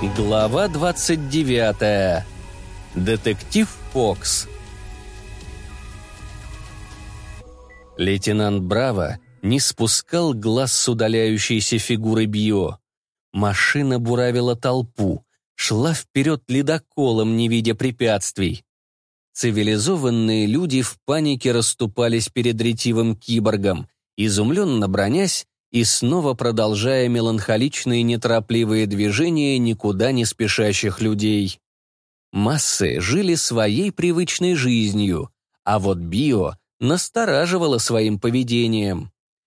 Глава 29. Детектив Фокс. Лейтенант Браво не спускал глаз с удаляющейся фигуры Био. Машина буравила толпу, шла вперед ледоколом, не видя препятствий. Цивилизованные люди в панике расступались перед ретивым киборгом, изумленно бронясь и снова продолжая меланхоличные неторопливые движения никуда не спешащих людей. Массы жили своей привычной жизнью, а вот Био настораживало своим поведением.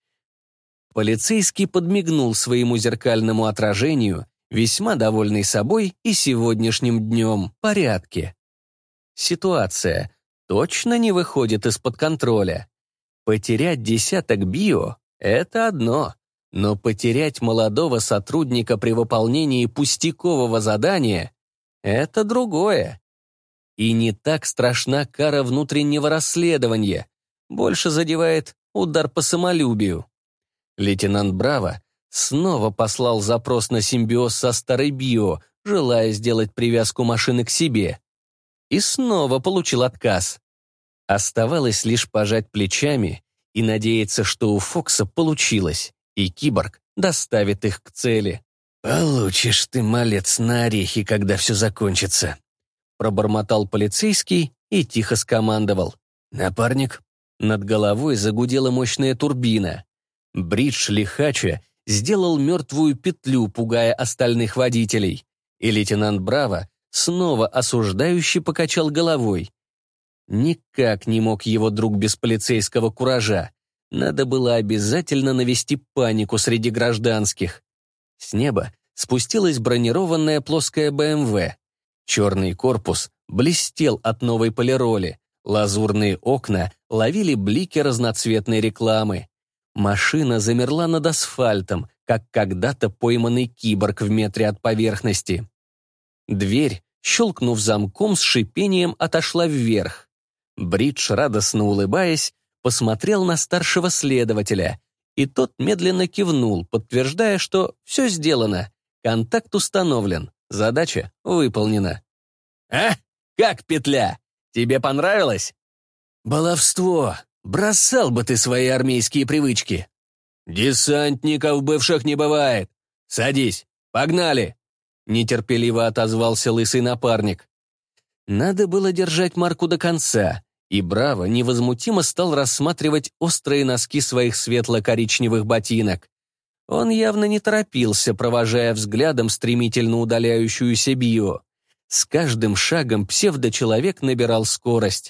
Полицейский подмигнул своему зеркальному отражению, весьма довольный собой и сегодняшним днем порядке. Ситуация точно не выходит из-под контроля. Потерять десяток Био — это одно, но потерять молодого сотрудника при выполнении пустякового задания — это другое. И не так страшна кара внутреннего расследования, больше задевает удар по самолюбию. Лейтенант Браво снова послал запрос на симбиоз со старой Био, желая сделать привязку машины к себе. И снова получил отказ. Оставалось лишь пожать плечами и надеяться, что у Фокса получилось, и киборг доставит их к цели. «Получишь ты, малец, на орехи, когда все закончится», — пробормотал полицейский и тихо скомандовал. «Напарник». Над головой загудела мощная турбина. Бридж лихача сделал мертвую петлю, пугая остальных водителей, и лейтенант Браво снова осуждающе покачал головой. Никак не мог его друг без полицейского куража. Надо было обязательно навести панику среди гражданских. С неба спустилась бронированная плоская БМВ. Черный корпус блестел от новой полироли, лазурные окна ловили блики разноцветной рекламы. Машина замерла над асфальтом, как когда-то пойманный киборг в метре от поверхности. Дверь, щелкнув замком, с шипением отошла вверх. Бридж, радостно улыбаясь, посмотрел на старшего следователя, и тот медленно кивнул, подтверждая, что все сделано, контакт установлен, задача выполнена. «А? Как петля? Тебе понравилось?» «Баловство! Бросал бы ты свои армейские привычки!» «Десантников бывших не бывает! Садись, погнали!» Нетерпеливо отозвался лысый напарник. Надо было держать марку до конца, и Браво невозмутимо стал рассматривать острые носки своих светло-коричневых ботинок. Он явно не торопился, провожая взглядом стремительно удаляющуюся Био. С каждым шагом псевдочеловек набирал скорость.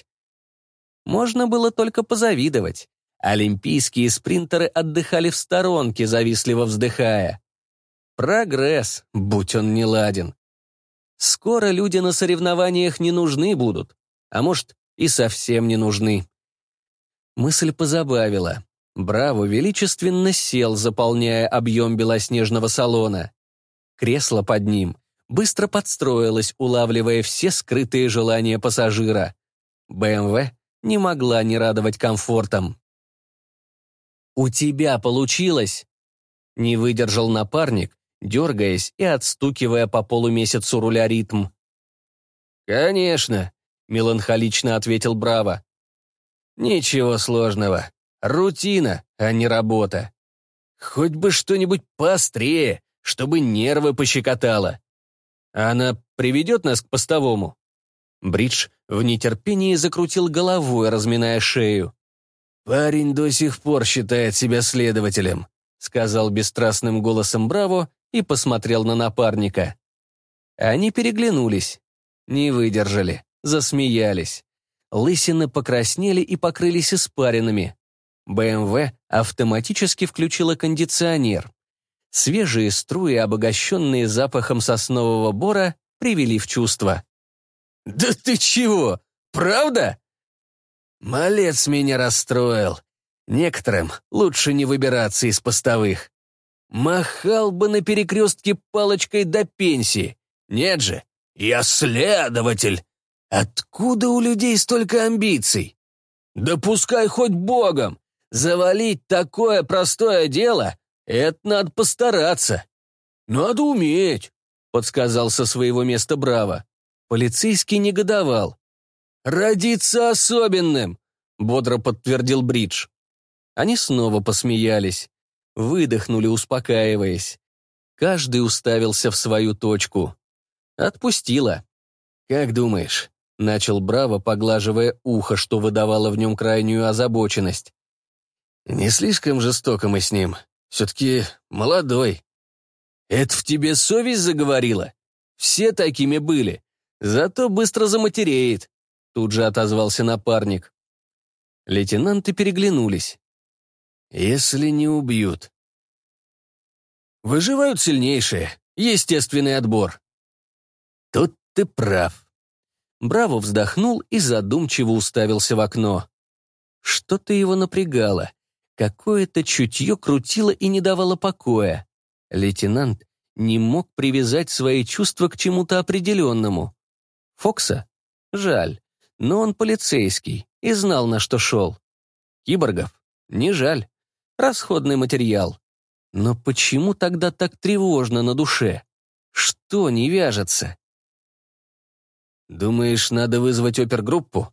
Можно было только позавидовать. Олимпийские спринтеры отдыхали в сторонке, завистливо вздыхая. Прогресс, будь он неладен. Скоро люди на соревнованиях не нужны будут, а может, и совсем не нужны. Мысль позабавила. Браво величественно сел, заполняя объем белоснежного салона. Кресло под ним быстро подстроилось, улавливая все скрытые желания пассажира. БМВ не могла не радовать комфортом. «У тебя получилось!» Не выдержал напарник, дергаясь и отстукивая по полумесяцу руля ритм. «Конечно», — меланхолично ответил Браво. «Ничего сложного. Рутина, а не работа. Хоть бы что-нибудь поострее, чтобы нервы пощекотало. Она приведет нас к постовому?» Бридж в нетерпении закрутил головой, разминая шею. «Парень до сих пор считает себя следователем», — сказал бесстрастным голосом Браво и посмотрел на напарника. Они переглянулись, не выдержали, засмеялись. Лысины покраснели и покрылись испаринами. БМВ автоматически включила кондиционер. Свежие струи, обогащенные запахом соснового бора, привели в чувство. «Да ты чего? Правда?» «Малец меня расстроил. Некоторым лучше не выбираться из постовых. Махал бы на перекрестке палочкой до пенсии. Нет же, я следователь. Откуда у людей столько амбиций? Да пускай хоть богом. Завалить такое простое дело — это надо постараться. Надо уметь», — подсказал со своего места Браво. Полицейский негодовал. «Родиться особенным!» — бодро подтвердил Бридж. Они снова посмеялись, выдохнули, успокаиваясь. Каждый уставился в свою точку. Отпустила. «Как думаешь?» — начал Браво, поглаживая ухо, что выдавало в нем крайнюю озабоченность. «Не слишком жестоко мы с ним. Все-таки молодой». «Это в тебе совесть заговорила? Все такими были. Зато быстро заматереет», — тут же отозвался напарник. Лейтенанты переглянулись. «Если не убьют». «Выживают сильнейшие. Естественный отбор». «Тут ты прав». Браво вздохнул и задумчиво уставился в окно. Что-то его напрягало. Какое-то чутье крутило и не давало покоя. Лейтенант не мог привязать свои чувства к чему-то определенному. Фокса? Жаль, но он полицейский и знал, на что шел. Киборгов? Не жаль. Расходный материал. Но почему тогда так тревожно на душе? Что не вяжется? «Думаешь, надо вызвать опергруппу?»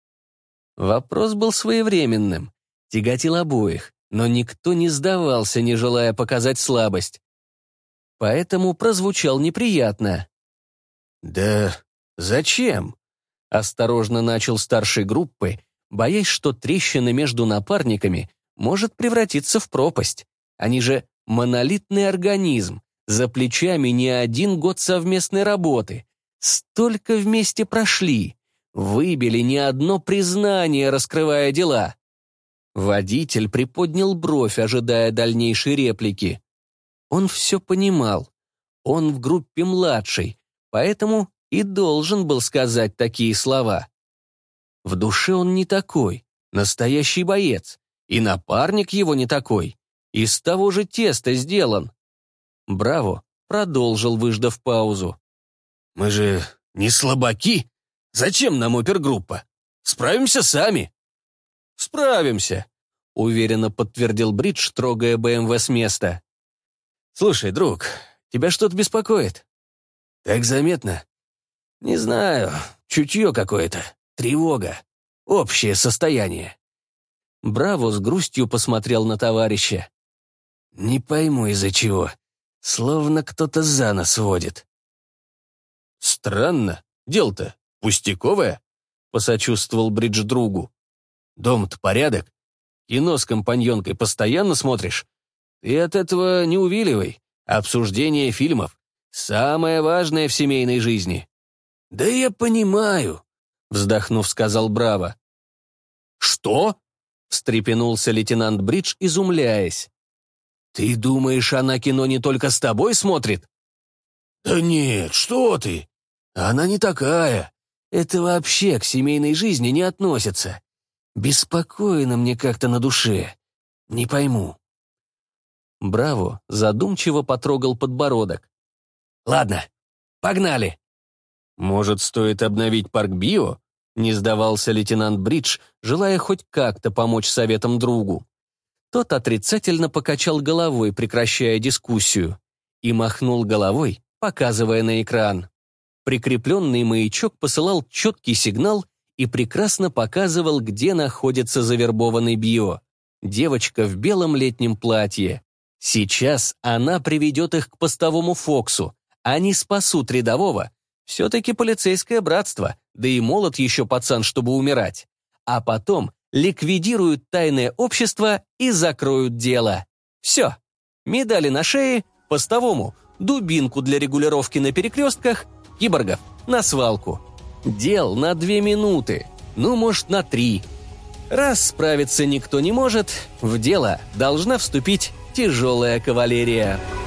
Вопрос был своевременным, тяготил обоих, но никто не сдавался, не желая показать слабость. Поэтому прозвучал неприятно. «Да зачем?» — осторожно начал старший группы, боясь, что трещина между напарниками может превратиться в пропасть. Они же монолитный организм, за плечами не один год совместной работы. Столько вместе прошли, выбили не одно признание, раскрывая дела. Водитель приподнял бровь, ожидая дальнейшей реплики. Он все понимал. Он в группе младший, поэтому и должен был сказать такие слова. В душе он не такой, настоящий боец, и напарник его не такой, из того же теста сделан. Браво продолжил, выждав паузу. «Мы же не слабаки. Зачем нам опергруппа? Справимся сами». «Справимся», — уверенно подтвердил Бридж, трогая БМВ с места. «Слушай, друг, тебя что-то беспокоит?» «Так заметно?» «Не знаю, чутье какое-то, тревога, общее состояние». Браво с грустью посмотрел на товарища. «Не пойму, из-за чего. Словно кто-то за нос водит». «Странно. Дело-то пустяковое», — посочувствовал Бридж другу. «Дом-то порядок. Кино с компаньонкой постоянно смотришь. И от этого не увиливай. Обсуждение фильмов — самое важное в семейной жизни». «Да я понимаю», — вздохнув, сказал Браво. «Что?» — встрепенулся лейтенант Бридж, изумляясь. «Ты думаешь, она кино не только с тобой смотрит?» «Да нет, что ты! Она не такая. Это вообще к семейной жизни не относится. Беспокойно мне как-то на душе. Не пойму». Браво задумчиво потрогал подбородок. «Ладно, погнали». «Может, стоит обновить парк био?» — не сдавался лейтенант Бридж, желая хоть как-то помочь советам другу. Тот отрицательно покачал головой, прекращая дискуссию, и махнул головой, показывая на экран. Прикрепленный маячок посылал четкий сигнал и прекрасно показывал, где находится завербованный био. Девочка в белом летнем платье. Сейчас она приведет их к постовому Фоксу. Они спасут рядового. Все-таки полицейское братство, да и молод еще пацан, чтобы умирать. А потом ликвидируют тайное общество и закроют дело. Все. Медали на шее, постовому, дубинку для регулировки на перекрестках, киборгов на свалку. Дел на 2 минуты, ну, может, на 3. Раз справиться никто не может, в дело должна вступить тяжелая кавалерия.